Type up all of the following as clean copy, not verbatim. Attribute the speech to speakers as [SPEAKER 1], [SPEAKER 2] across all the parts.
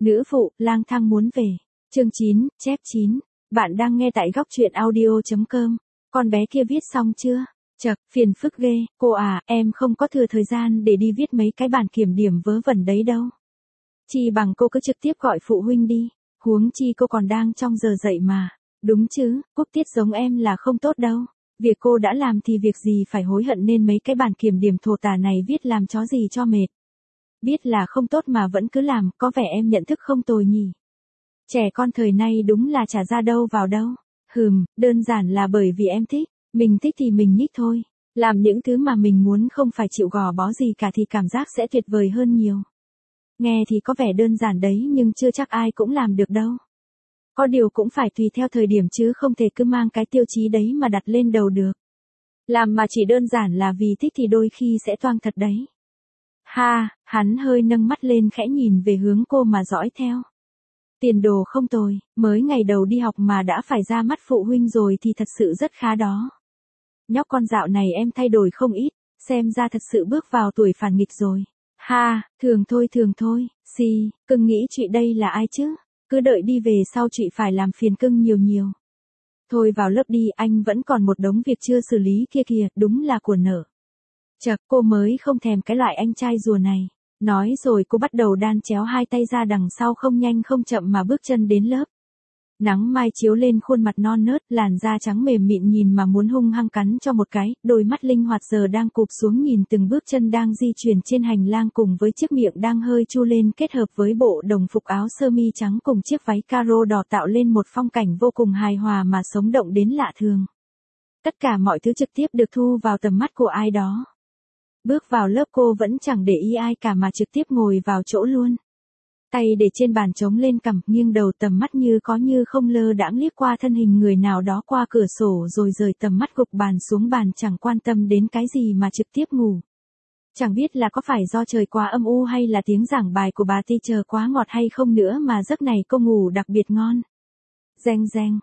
[SPEAKER 1] Nữ phụ, lang thang muốn về. Chương 9, chép 9. Bạn đang nghe tại góc truyện audio.com. Con bé kia viết xong chưa? Chậc, phiền phức ghê, cô à, em không có thừa thời gian để đi viết mấy cái bản kiểm điểm vớ vẩn đấy đâu. Chi bằng cô cứ trực tiếp gọi phụ huynh đi, huống chi cô còn đang trong giờ dậy mà. Đúng chứ, cúp tiết giống em là không tốt đâu. Việc cô đã làm thì việc gì phải hối hận, nên mấy cái bản kiểm điểm thổ tả này viết làm chó gì cho mệt. Biết là không tốt mà vẫn cứ làm, có vẻ em nhận thức không tồi nhỉ. Trẻ con thời nay đúng là chả ra đâu vào đâu. Đơn giản là bởi vì em thích, mình thích thì mình nhích thôi. Làm những thứ mà mình muốn, không phải chịu gò bó gì cả, thì cảm giác sẽ tuyệt vời hơn nhiều. Nghe thì có vẻ đơn giản đấy, nhưng chưa chắc ai cũng làm được đâu. Có điều cũng phải tùy theo thời điểm chứ không thể cứ mang cái tiêu chí đấy mà đặt lên đầu được. Làm mà chỉ đơn giản là vì thích thì đôi khi sẽ toang thật đấy. Ha, hắn hơi nâng mắt lên khẽ nhìn về hướng cô mà dõi theo. Tiền đồ không tồi, mới ngày đầu đi học mà đã phải ra mắt phụ huynh rồi thì thật sự rất khá đó. Nhóc con dạo này em thay đổi không ít, xem ra thật sự bước vào tuổi phản nghịch rồi. Ha, thường thôi, cưng nghĩ chị đây là ai chứ? Cứ đợi đi về sau chị phải làm phiền cưng nhiều. Thôi vào lớp đi, anh vẫn còn một đống việc chưa xử lý kia kìa, đúng là của nợ. Chậc, cô mới không thèm cái loại anh trai rùa này. Nói rồi cô bắt đầu đan chéo hai tay ra đằng sau, không nhanh không chậm mà bước chân đến lớp. Nắng mai chiếu lên khuôn mặt non nớt, làn da trắng mềm mịn nhìn mà muốn hung hăng cắn cho một cái, đôi mắt linh hoạt giờ đang cụp xuống nhìn từng bước chân đang di chuyển trên hành lang, cùng với chiếc miệng đang hơi chu lên, kết hợp với bộ đồng phục áo sơ mi trắng cùng chiếc váy caro đỏ tạo lên một phong cảnh vô cùng hài hòa mà sống động đến lạ thường. Tất cả mọi thứ trực tiếp được thu vào tầm mắt của ai đó. Bước vào lớp cô vẫn chẳng để ý ai cả mà trực tiếp ngồi vào chỗ luôn. Tay để trên bàn chống lên cằm, nghiêng đầu, tầm mắt như có như không lơ đãng liếc qua thân hình người nào đó qua cửa sổ rồi rời tầm mắt gục bàn xuống bàn, chẳng quan tâm đến cái gì mà trực tiếp ngủ. Chẳng biết là có phải do trời quá âm u hay là tiếng giảng bài của bà teacher quá ngọt hay không nữa mà giấc này cô ngủ đặc biệt ngon. Reng,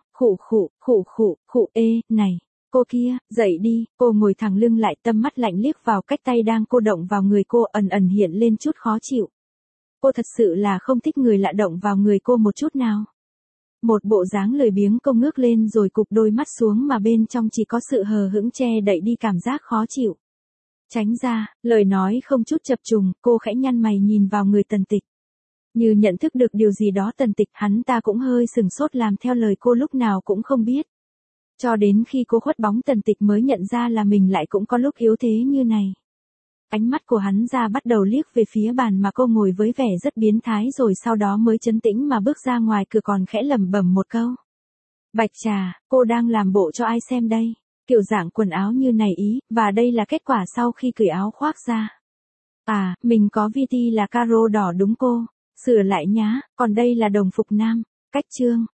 [SPEAKER 1] khụ, này. Cô kia, dậy đi, cô ngồi thẳng lưng lại, tâm mắt lạnh liếc vào cách tay đang cô động vào người cô, ẩn hiện lên chút khó chịu. Cô thật sự là không thích người lạ động vào người cô một chút nào. Một bộ dáng lười biếng, cô ngước lên rồi cụp đôi mắt xuống mà bên trong chỉ có sự hờ hững che đậy đi cảm giác khó chịu. Tránh ra, lời nói không chút chập trùng, cô khẽ nhăn mày nhìn vào người Tần Tịch. Như nhận thức được điều gì đó, Tần Tịch hắn ta cũng hơi sừng sốt, làm theo lời cô lúc nào cũng không biết. Cho đến khi cô khuất bóng Tần Tịch mới nhận ra là mình lại cũng có lúc yếu thế như này. Ánh mắt của hắn ra bắt đầu liếc về phía bàn mà cô ngồi với vẻ rất biến thái, rồi sau đó mới trấn tĩnh mà bước ra ngoài cửa, còn khẽ lẩm bẩm một câu. Bạch trà, cô đang làm bộ cho ai xem đây? Kiểu dạng quần áo như này ý, và đây là kết quả sau khi cởi áo khoác ra. À, mình có VT là caro đỏ đúng cô, sửa lại nhá, còn đây là đồng phục nam. Cách chương,